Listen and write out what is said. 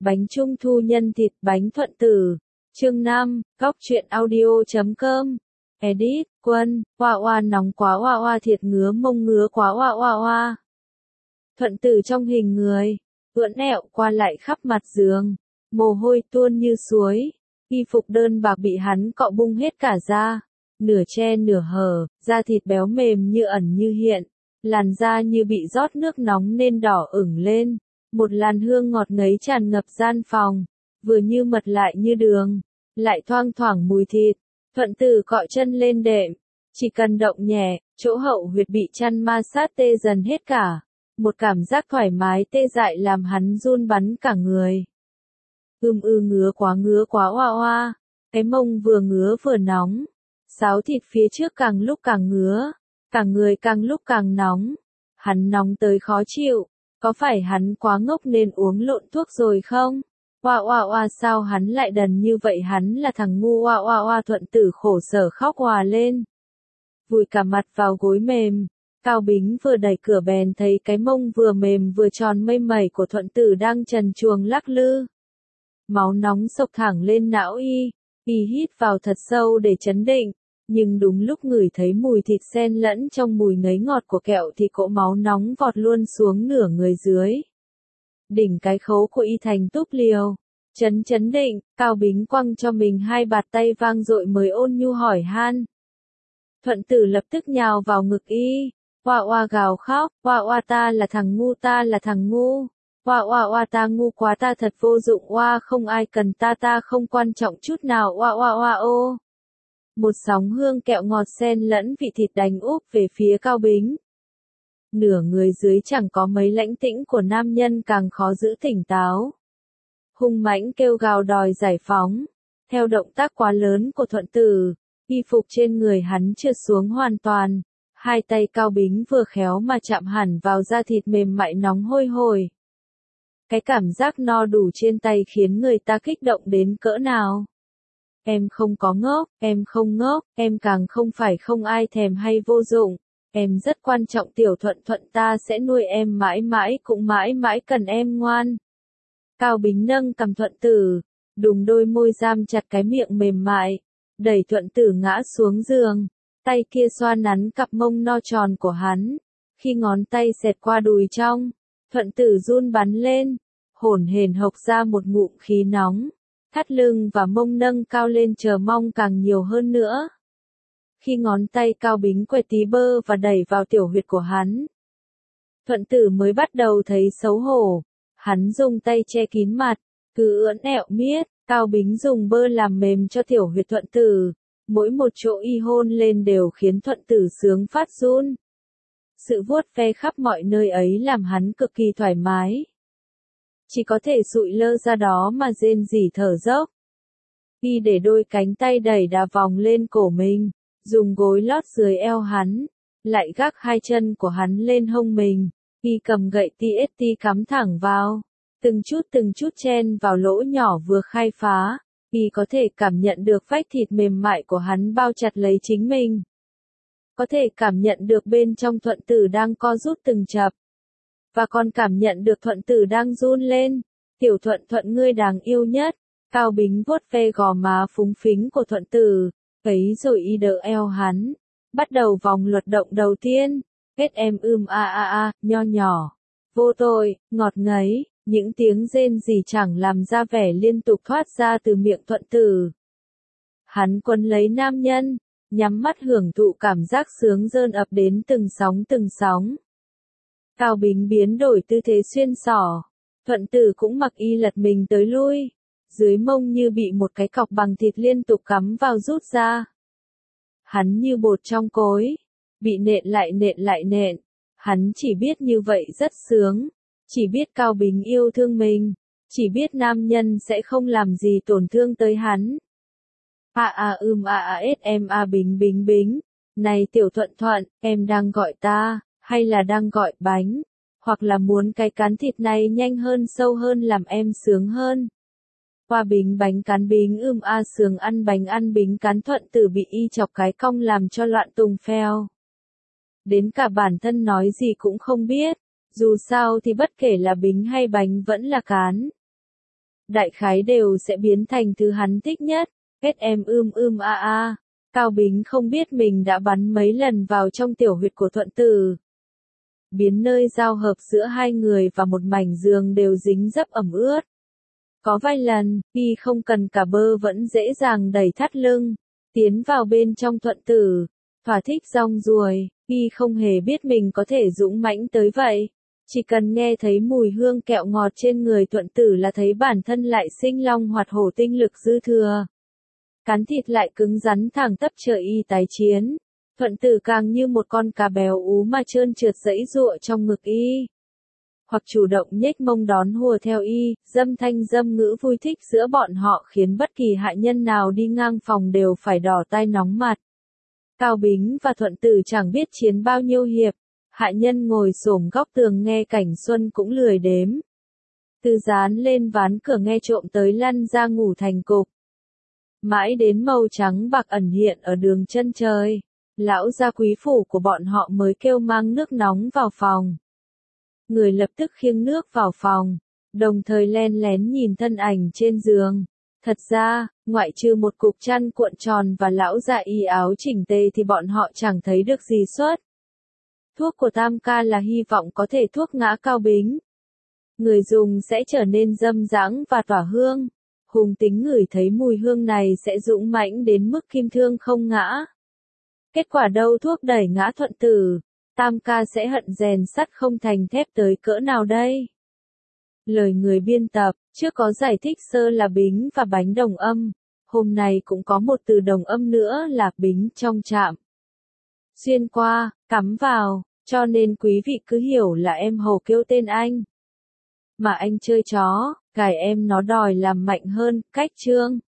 Bánh trung thu nhân thịt bánh thuận tử. Chương 5, góc truyện audio.com. Edit, Quân, oa oa nóng quá oa oa thiệt ngứa mông ngứa quá oa oa oa. Thuận tử trong hình người, ưỡn ẹo qua lại khắp mặt giường, mồ hôi tuôn như suối, y phục đơn bạc bị hắn cọ bung hết cả ra, nửa che nửa hở, da thịt béo mềm như ẩn như hiện, làn da như bị rót nước nóng nên đỏ ửng lên, một làn hương ngọt ngấy tràn ngập gian phòng, vừa như mật lại như đường, lại thoang thoảng mùi thịt. Thuận tử cọ chân lên đệm, chỉ cần động nhẹ, chỗ hậu huyệt bị chăn ma sát tê dần hết cả. Một cảm giác thoải mái tê dại làm hắn run bắn cả người. Ngứa quá oa oa, cái mông vừa ngứa vừa nóng. Sáo thịt phía trước càng lúc càng ngứa, cả người càng lúc càng nóng. Hắn nóng tới khó chịu, có phải hắn quá ngốc nên uống lộn thuốc rồi không? Oa oa oa sao hắn lại đần như vậy, hắn là thằng ngu oa oa oa. Thuận tử khổ sở khóc òa lên. Vùi cả mặt vào gối mềm. Cao Bính vừa đẩy cửa bèn thấy cái mông vừa mềm vừa tròn mây mẩy của Thuận tử đang trần truồng lắc lư. Máu nóng xộc thẳng lên não y hít vào thật sâu để trấn định, nhưng đúng lúc ngửi thấy mùi thịt xen lẫn trong mùi ngấy ngọt của kẹo thì cỗ máu nóng vọt luôn xuống nửa người dưới. Đỉnh cái khấu của y thành túp liều. Chấn định, Cao Bính quăng cho mình hai bạt tay vang dội mới ôn nhu hỏi han. Thuận tử lập tức nhào vào ngực y. Oa oa gào khóc, oa oa ta là thằng ngu, ta là thằng ngu. Oa oa oa ta ngu quá, ta thật vô dụng, oa không ai cần ta, ta không quan trọng chút nào, oa oa oa ô. Một sóng hương kẹo ngọt xen lẫn vị thịt đánh úp về phía Cao Bính. Nửa người dưới chẳng có mấy lãnh tĩnh của nam nhân càng khó giữ tỉnh táo. Hung mãnh kêu gào đòi giải phóng. Theo động tác quá lớn của Thuận tử, y phục trên người hắn trượt xuống hoàn toàn. Hai tay Cao Bính vừa khéo mà chạm hẳn vào da thịt mềm mại nóng hôi hổi. Cái cảm giác no đủ trên tay khiến người ta kích động đến cỡ nào. Em không có ngốc, em không ngốc, em càng không phải không ai thèm hay vô dụng. Em rất quan trọng Tiểu Thuận Thuận, ta sẽ nuôi em mãi mãi cũng mãi mãi cần em ngoan. Cao Bính nâng cằm Thuận tử, đùng đôi môi giam chặt cái miệng mềm mại, đẩy Thuận tử ngã xuống giường. Tay kia xoa nắn cặp mông no tròn của hắn. Khi ngón tay xẹt qua đùi trong, Thuận tử run bắn lên, hổn hển hộc ra một ngụm khí nóng. Thắt lưng và mông nâng cao lên chờ mong càng nhiều hơn nữa. Khi ngón tay Cao Bính quẹt tí bơ và đẩy vào tiểu huyệt của hắn, Thuận tử mới bắt đầu thấy xấu hổ. Hắn dùng tay che kín mặt, cứ ưỡn ẹo miết. Cao Bính dùng bơ làm mềm cho tiểu huyệt Thuận tử. Mỗi một chỗ y hôn lên đều khiến Thuận tử sướng phát run. Sự vuốt ve khắp mọi nơi ấy làm hắn cực kỳ thoải mái. Chỉ có thể sụi lơ ra đó mà rên rỉ thở dốc. Y để đôi cánh tay đẩy đà vòng lên cổ mình, dùng gối lót dưới eo hắn, lại gác hai chân của hắn lên hông mình. Y cầm gậy TST cắm thẳng vào, từng chút chen vào lỗ nhỏ vừa khai phá. Y có thể cảm nhận được vách thịt mềm mại của hắn bao chặt lấy chính mình. Có thể cảm nhận được bên trong Thuận tử đang co rút từng chập. Và còn cảm nhận được Thuận tử đang run lên. Tiểu Thuận Thuận ngươi đáng yêu nhất. Cao Bính vuốt ve gò má phúng phính của Thuận tử. Ấy rồi y đỡ eo hắn. Bắt đầu vòng luật động đầu tiên. Kết em nho nhỏ. Vô tội, ngọt ngấy. Những tiếng rên rỉ chẳng làm ra vẻ liên tục thoát ra từ miệng Thuận tử. Hắn quấn lấy nam nhân, nhắm mắt hưởng thụ cảm giác sướng dơn ập đến từng sóng. Cao Bính biến đổi tư thế xuyên xỏ. Thuận tử cũng mặc y lật mình tới lui. Dưới mông như bị một cái cọc bằng thịt liên tục cắm vào rút ra. Hắn như bột trong cối. Bị nện lại nện. Hắn chỉ biết như vậy rất sướng. Chỉ biết Cao Bính yêu thương mình. Chỉ biết nam nhân sẽ không làm gì tổn thương tới hắn. Bính. Này Tiểu Thuận Thuận, em đang gọi ta, hay là đang gọi bánh? Hoặc là muốn cái cán thịt này nhanh hơn sâu hơn làm em sướng hơn? Qua Bính bánh cán Bính sướng ăn Bính cán. Thuận tử bị y chọc cái cong làm cho loạn tùng phèo. Đến cả bản thân nói gì cũng không biết. Dù sao thì bất kể là Bính hay bánh vẫn là cán. đại khái đều sẽ biến thành thứ hắn thích nhất. SM a. Cao Bính không biết mình đã bắn mấy lần vào trong tiểu huyệt của Thuận Tử. Biến nơi giao hợp giữa hai người và một mảnh giường đều dính dấp ẩm ướt. Có vài lần, y không cần cả bơ vẫn dễ dàng đẩy thắt lưng, tiến vào bên trong Thuận Tử, thỏa thích rong ruồi, y không hề biết mình có thể dũng mãnh tới vậy. Chỉ cần nghe thấy mùi hương kẹo ngọt trên người Thuận Tử là thấy bản thân lại sinh long hoạt hổ tinh lực dư thừa. Cắn thịt lại cứng rắn thẳng tắp chờ y tái chiến. Thuận Tử càng như một con cá béo ú mà trơn trượt giãy giụa trong ngực y. Hoặc chủ động nhếch mông đón hùa theo y, dâm thanh dâm ngữ vui thích giữa bọn họ khiến bất kỳ hạ nhân nào đi ngang phòng đều phải đỏ tai nóng mặt. Cao Bính và Thuận Tử chẳng biết chiến bao nhiêu hiệp, hạ nhân ngồi xổm góc tường nghe cảnh xuân cũng lười đếm. Từ dán lên ván cửa nghe trộm tới lăn ra ngủ thành cục. Mãi đến màu trắng bạc ẩn hiện ở đường chân trời, lão gia quý phủ của bọn họ mới kêu mang nước nóng vào phòng. Người lập tức khiêng nước vào phòng, đồng thời len lén nhìn thân ảnh trên giường. Thật ra, ngoại trừ một cục chăn cuộn tròn và lão gia y áo chỉnh tề thì bọn họ chẳng thấy được gì xuất. Thuốc của Tam ca là hy vọng có thể thuốc ngã Cao Bính. Người dùng sẽ trở nên dâm dãng và tỏa hương. Hùng tính ngửi thấy mùi hương này sẽ dũng mãnh đến mức kim thương không ngã. Kết quả đâu thuốc đẩy ngã Thuận Tử, Tam ca sẽ hận rèn sắt không thành thép tới cỡ nào đây? Lời người biên tập, trước có giải thích sơ là bính và bánh đồng âm, hôm nay cũng có một từ đồng âm nữa là bính trong chạm. Xuyên qua, cắm vào, cho nên quý vị cứ hiểu là em hầu kêu tên anh. Mà anh chơi chó, cài em nó đòi làm mạnh hơn, cách chương.